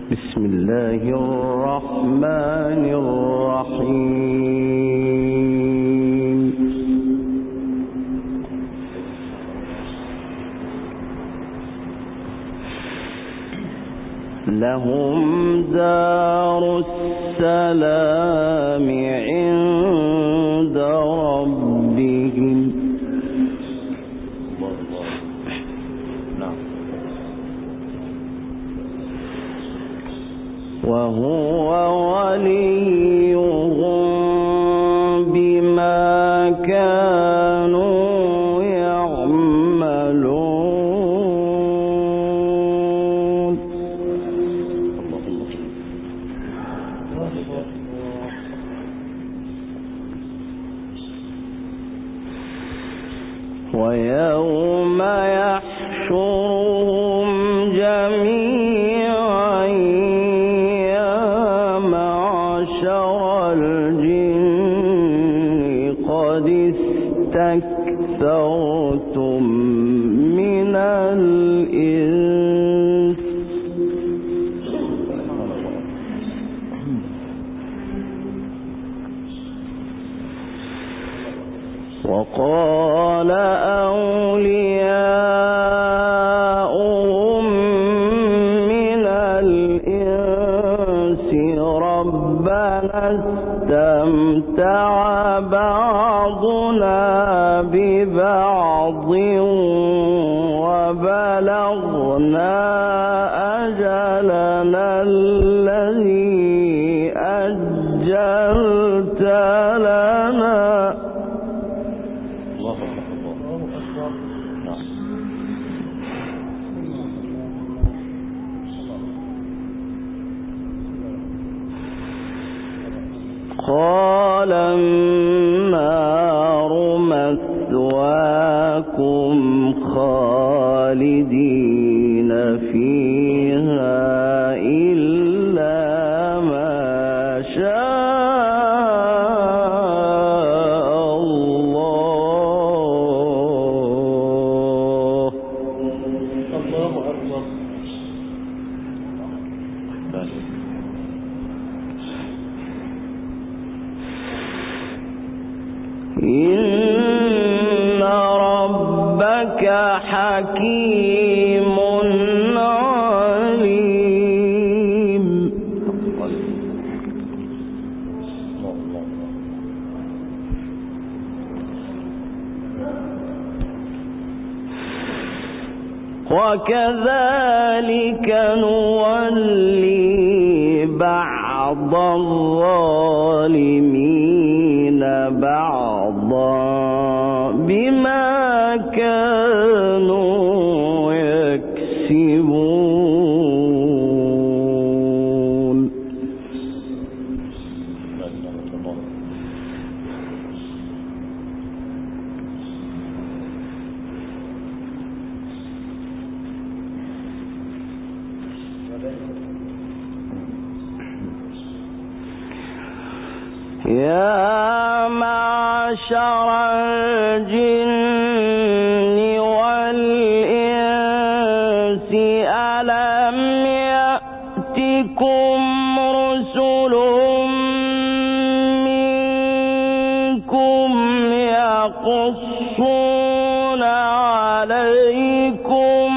بسم الله الرحمن الرحيم. لهم دار السلام عند ربهم وهو وليهم بما كانوا يعملون. ويوم يحشرهم جميعا يا معشر الجن قد استكثرتم من الإنس وقال أولياؤهم من الإنس ربنا استمتع بعضنا ببعض وبلغنا أجلنا الذي أجلت لنا قال النار مثواكم خالدين فيها إلا ما شاء الله. الله أكبر. إن ربك حكيم عليم. وكذلك نولي بعض الظالمين بعضا بما كانوا يكسبون. يا معشر الجن والإنس ألم يأتكم رسل منكم يقصون عليكم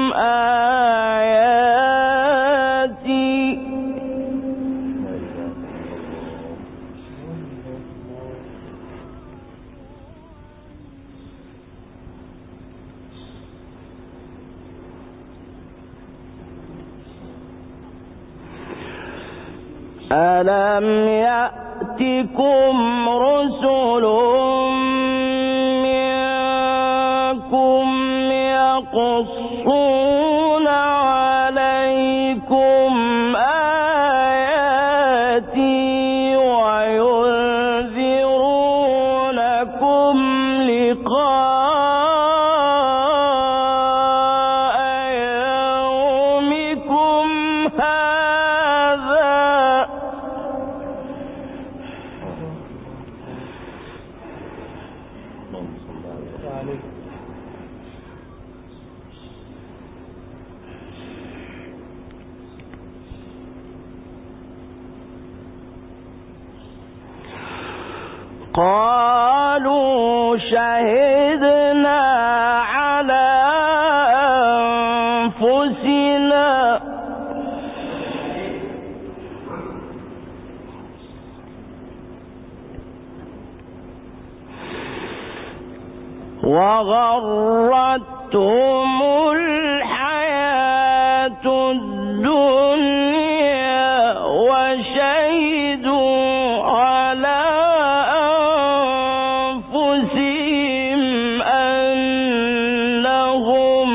آياتي ألم يأتكم رسل منكم يقصون عليكم آياتي وينذرونكم لقاء يومكم هذا قالوا شهدنا على أنفسنا وغرتهم الحياة الدنيا وشهدوا على أنفسهم أنهم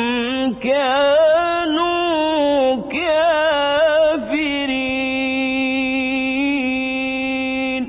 كانوا كافرين.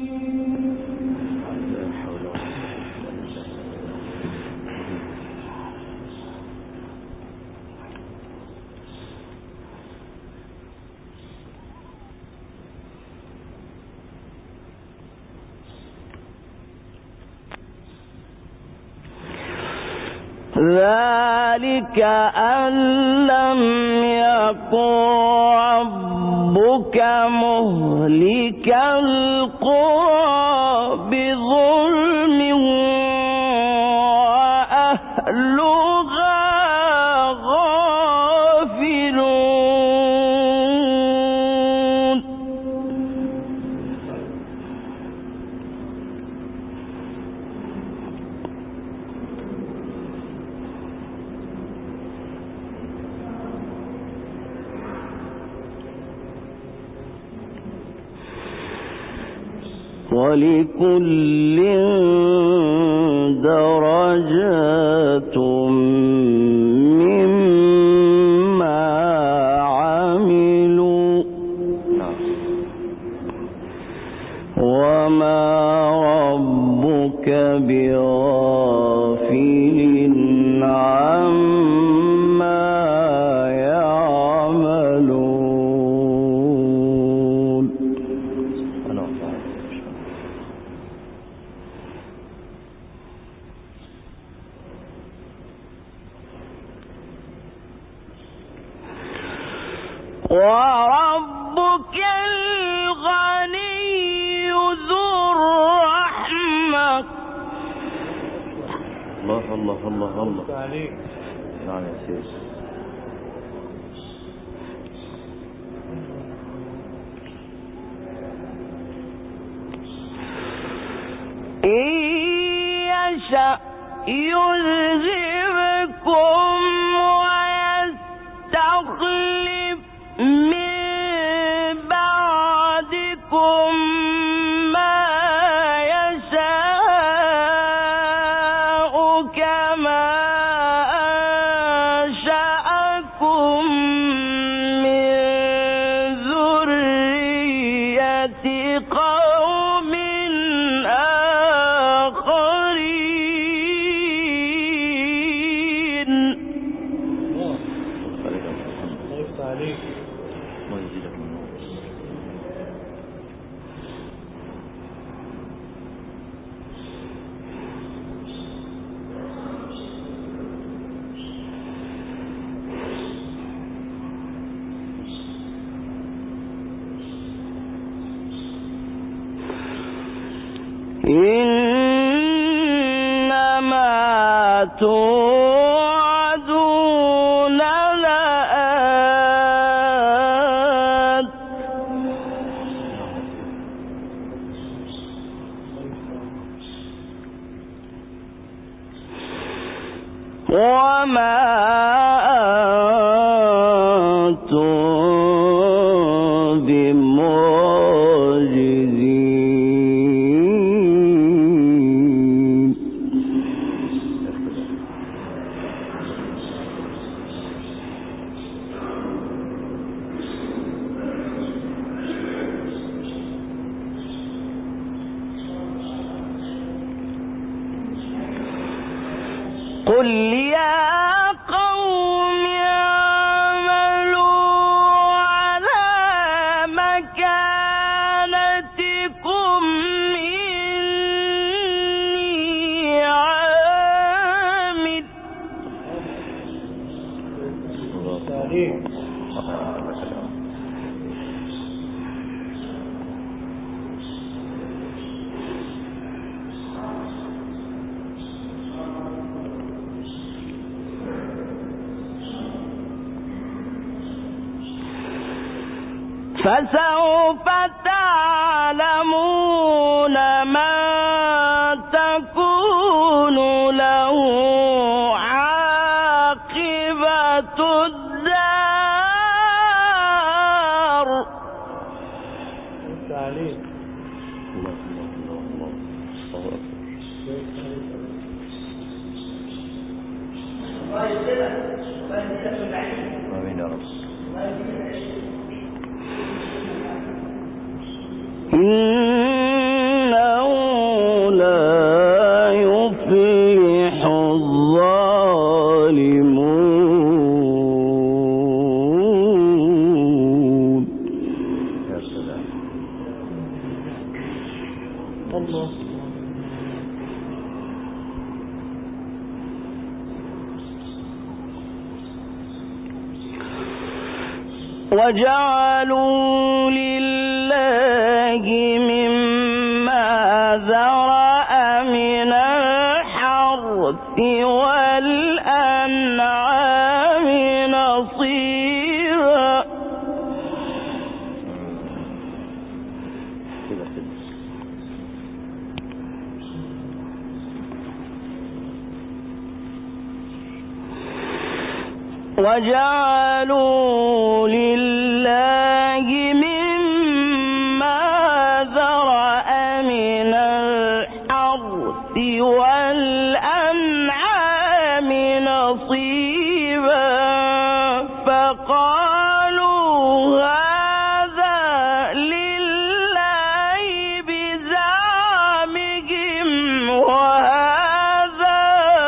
ذلك أن لم يكن ربك مهلك القرى بظلم وأهلها غافلون. ولكل درجات مما عملوا وما ربك بغافل عما يعملون. وربك الغني ذو الرحمة. الله الله الله الله عليك. نعم يا سيدي. إن يشأ يذهبكم ويستخلف من بعدكم ما يشاء كما أنشأكم من ذرية قوم آخرين. إنما توعدون لآت وما أنتم بمعجزين. قل يا قوم اعملوا على مكانتكم إني عامل. فسوف تعلمون من تكون له عاقبة الدار. آمين يا رب. إنه لا يفلح الظالمون. يا سلام. الله. وجعلوا لله مما ذرأ من الحرث والأنعام نصيبا. وجعلوا لله مما ذرأ من الحرث والأنعام نصيبا فقالوا هذا لله بزعمهم وهذا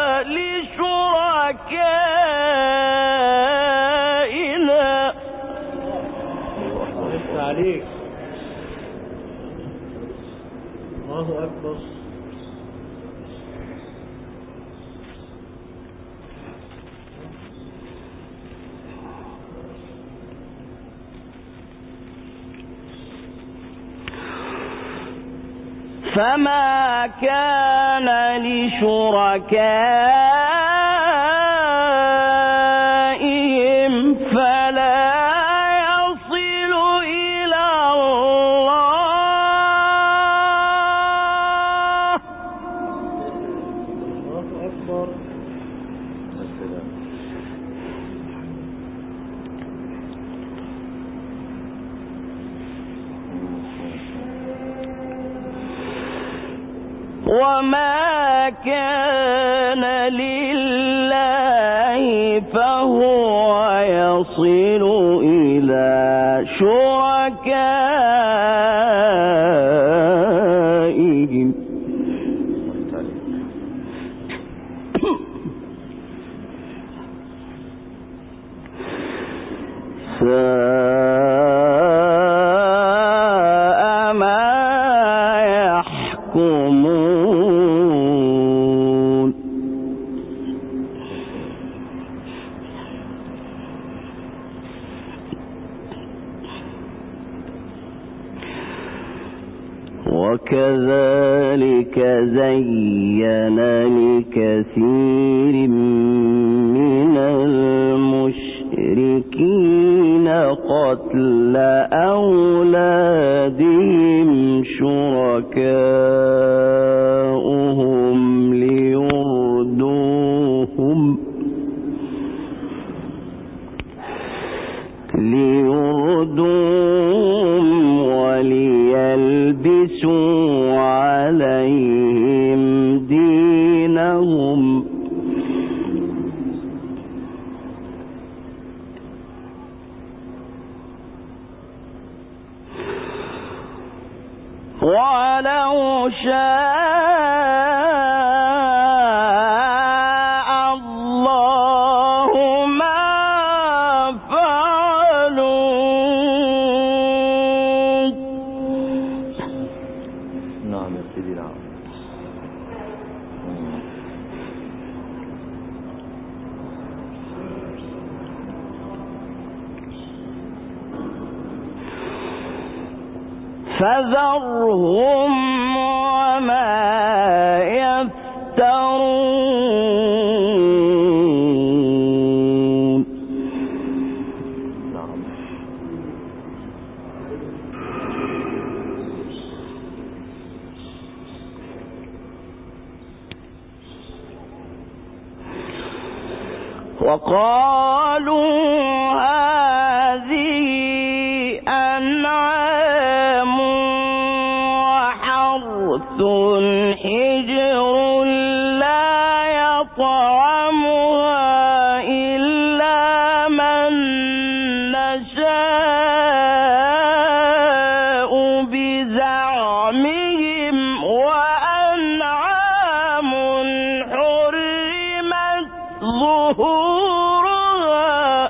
لشركائنا. عليك. الله أكبر. فما كان لشركائهم فلا يصل إلى الله. الله أكبر. وما كان لله فهو يصل إلى شركائهم. ساء ما يحكمون. وكذلك زين لكثير من المشركين قتل أولادهم شركاؤهم ليردوهم وليلبسوا عليهم دينهم. ولو شاء الله ما فعلوا. نعم يا سيدي نعم. فذرهم وما يفترون. نعم. وقالوا هذه أنعام وحرث حجر لا يطعمها إلا من نشاء بزعمهم وأنعام حرمت ظهورها.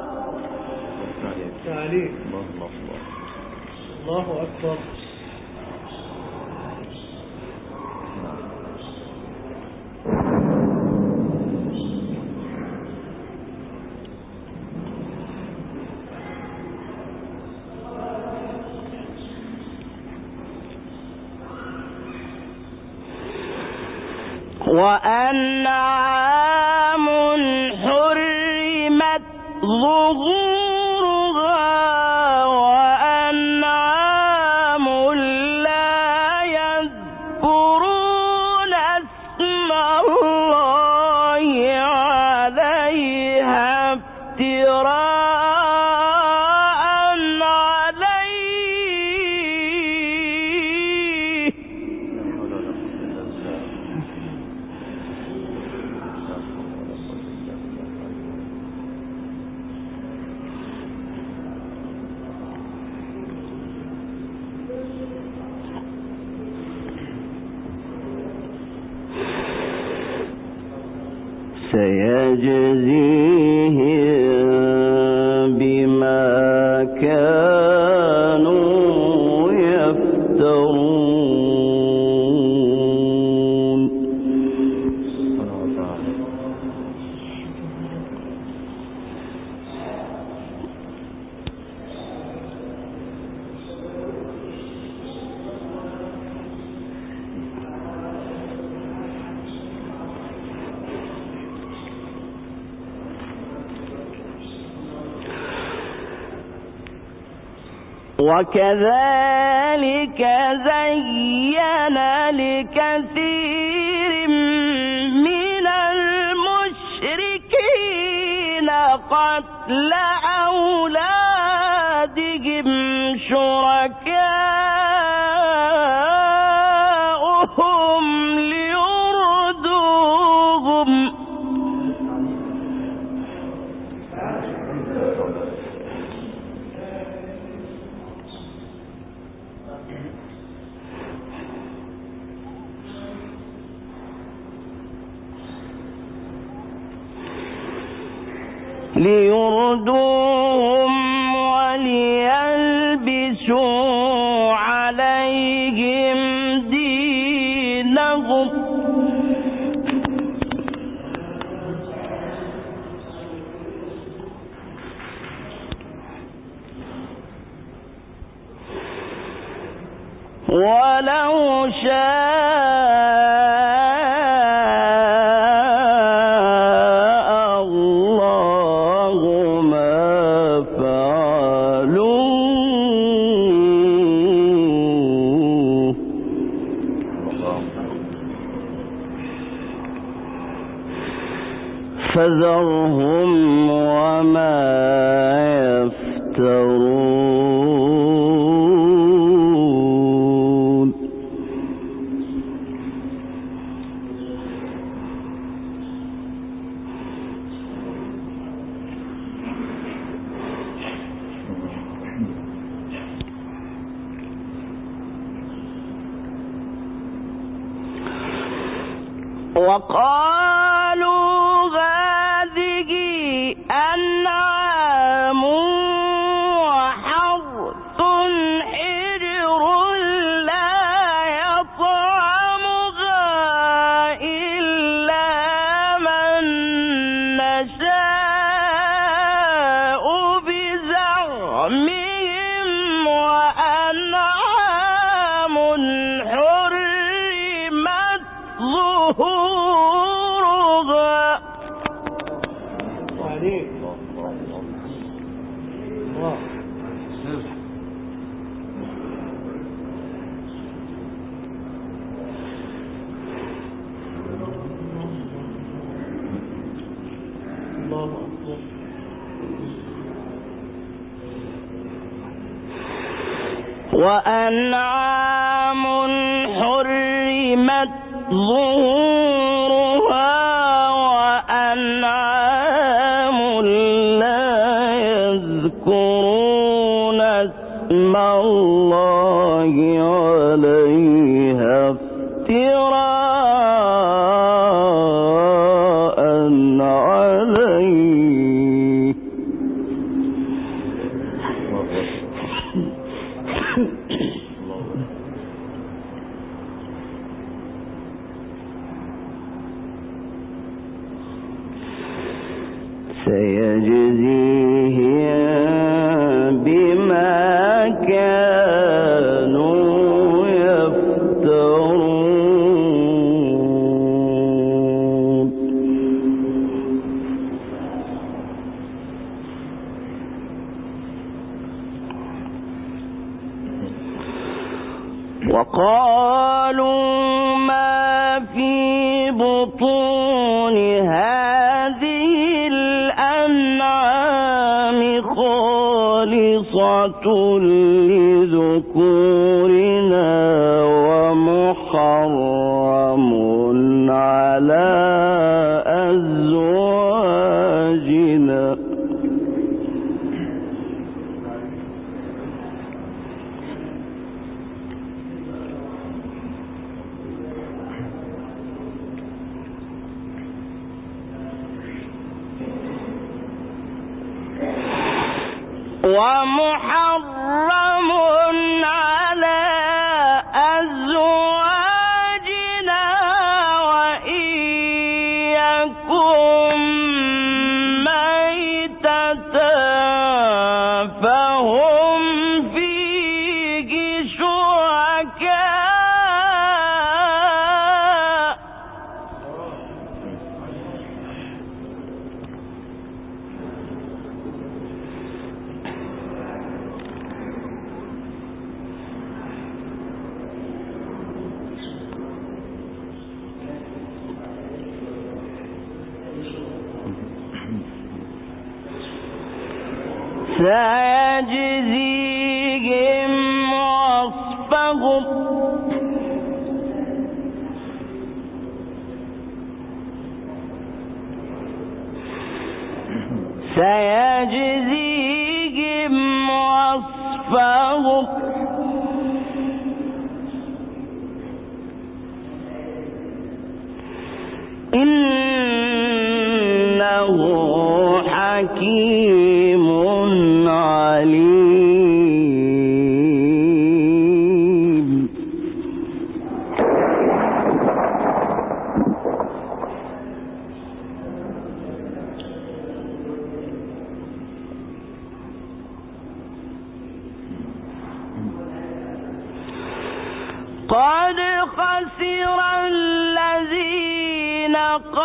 تعليق. الله أكبر. وأنعام حرمت ظهورها وأنعام لا يذكرون اسم الله عليها افتراء سيجزيهم بما كانوا يفترون. وكذلك زين لكثير من المشركين قتل أولادهم شركاؤهم ليردوهم وليلبسوا عليهم دينهم ولو شاء الله ما فعلوه فذرهم وما يفترون. وقالوا هذه أنعام وحرث حجر لا يطعمها إلا من نشاء بزعمهم وأنعام حرمت ظهورها. تعليق. الله. الله وأنعام حرمت ظهورها وأنعام لا يذكرون اسم الله عليها افتراء عليه. سيجزيهم بما كانوا يفترون. وقالوا ما في بطون هذه الأنعام خالصة لذكورنا ومحرم على أزواجنا. ومحرم على أزواجنا وإن يكن ميتة فهم فيه شركاء. سيجزيهم وصفهم إنه حكيم عليم. قد خسر الذين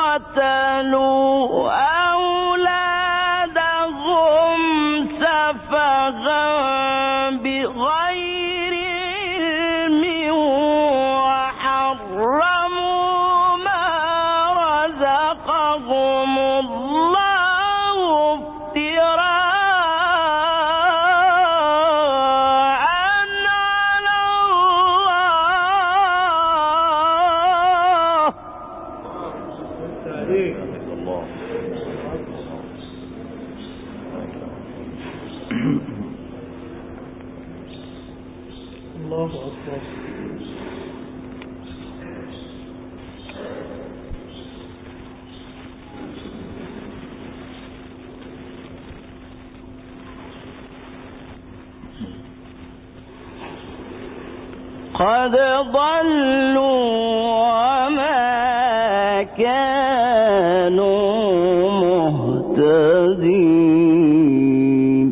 قتلوا أولادهم سفها بغير علم وحرموا ما رزقهم الله افتراء على الله. الله أكبر. قد ضلوا وما كانوا مهتدين.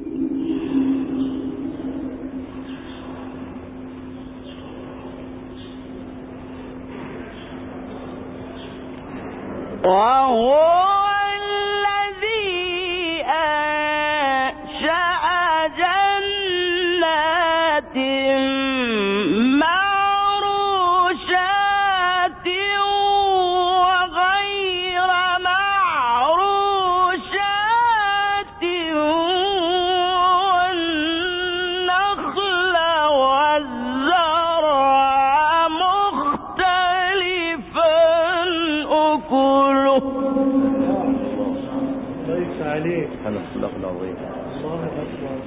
وهو الذي أنشأ جنات معروشات وغير معروشات العظيم. الله أكبر.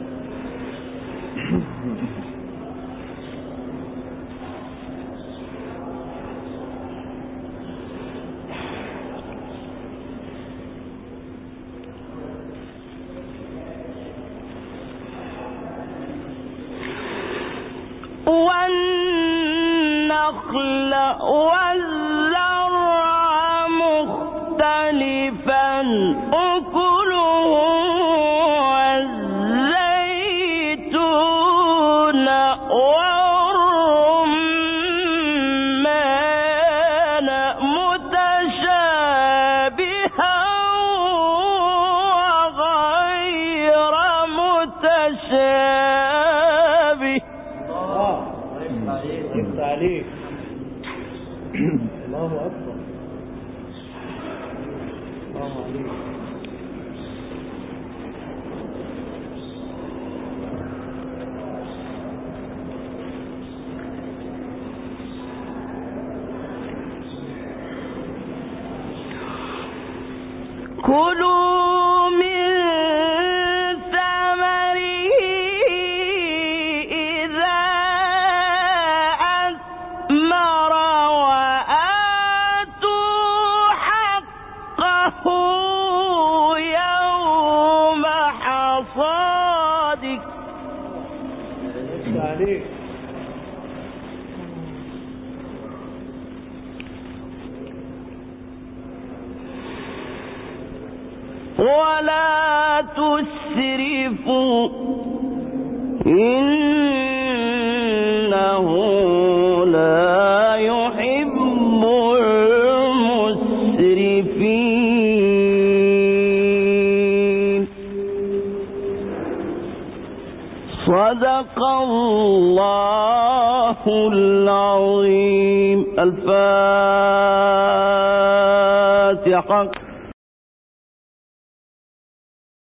والنخل والزرع مختلفا أكله والزيتون والرمان متشابها وغير متشابه. يفتح عليك. الله أكبر. الله عليك. كلوا من ثمره إذا أثمر وآتوا حقه يوم حصاده. يفتح عليك. ولا تسرفوا إنه لا يحب المسرفين. صدق الله العظيم. الفاتحة.